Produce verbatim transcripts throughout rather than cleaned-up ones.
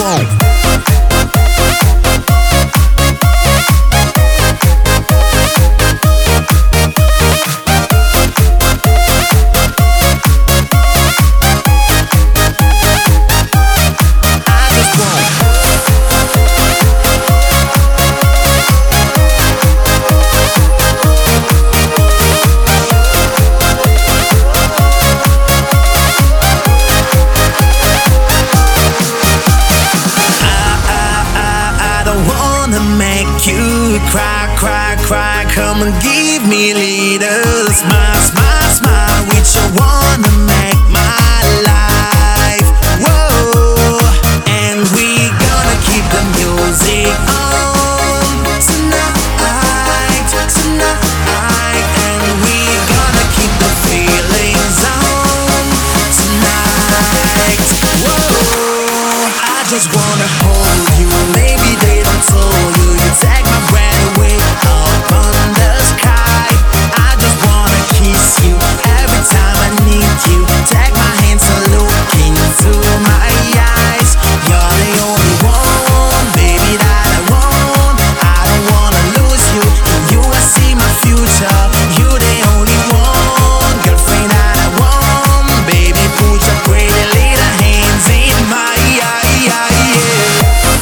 won't. Cry, cry, cry, come and give me a little smile, smile, smile. With you wanna make my life, whoa. And we gonna keep the music on tonight, tonight. And we gonna keep the feelings on tonight, whoa. I just wanna hold you, maybe they don't tell you. You take my breath away up on the sky. I just wanna kiss you every time I need you. Take my hands and look into my eyes. You're the only one, baby, that I want. I don't wanna lose you. In you I see my future. You're the only one, girlfriend that I want. Baby, put your pretty little hands in my eye, yeah.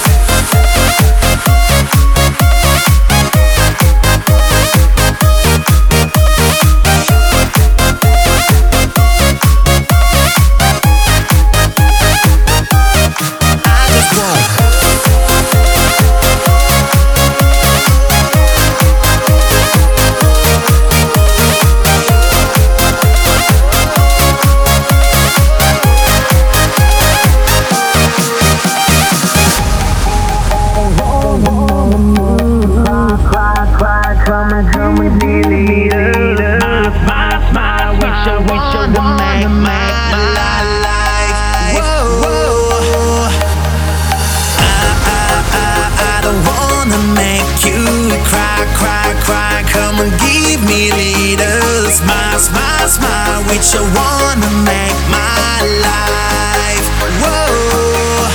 Give me a little smile, smile, smile. With you wanna make my life, whoa.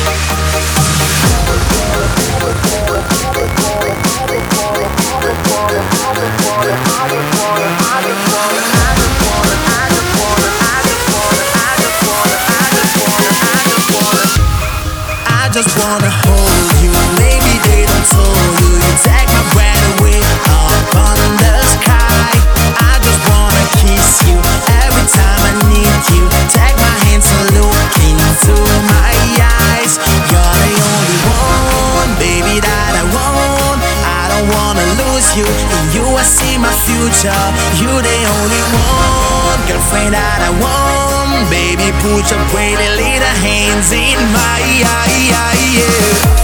I just wanna hold you, maybe they don't tell you. You take my breath away up on the sky. I just wanna kiss you every time I need you. Take my hands and look into my eyes. You're the only one, baby, that I want. I don't wanna lose you. In you I see my future. You're the only one, girlfriend that I want. Baby, put your pretty little hands in my eye, yeah.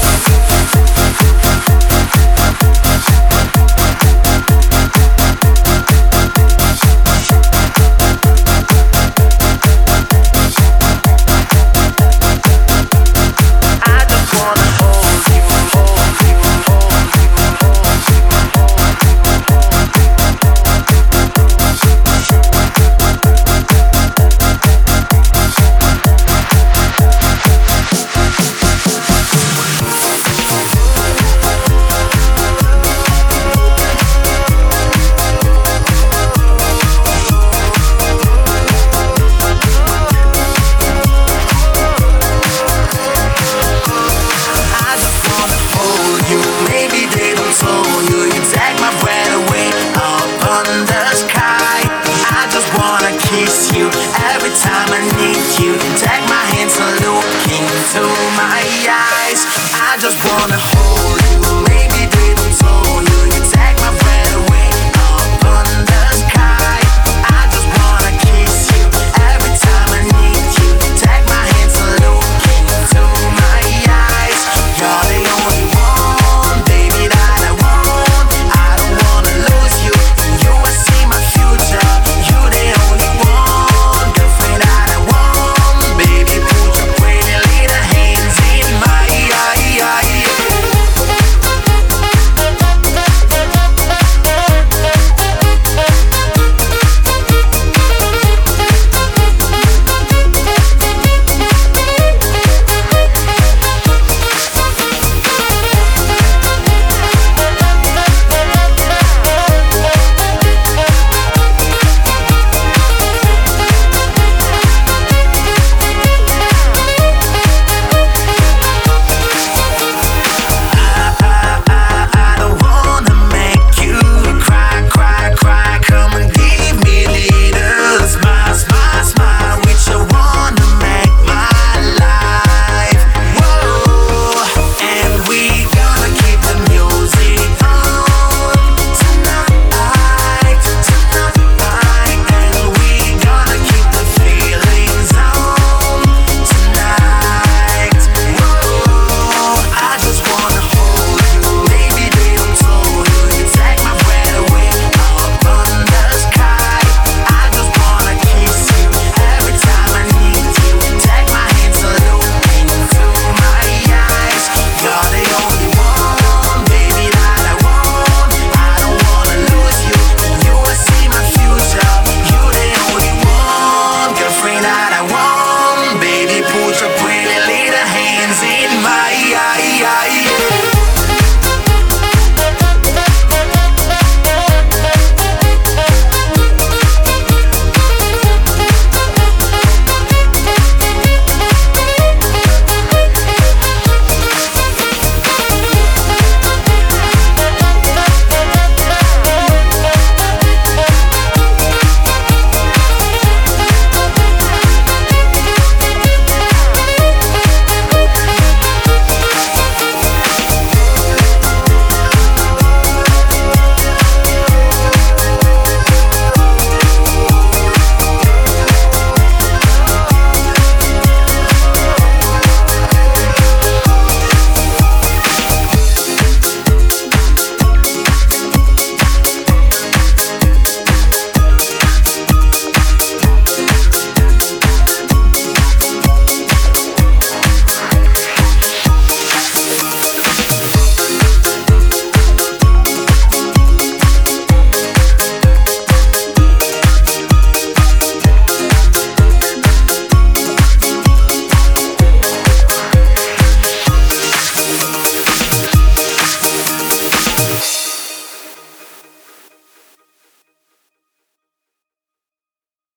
Every time I need you, take my hands and look into my eyes. I just wanna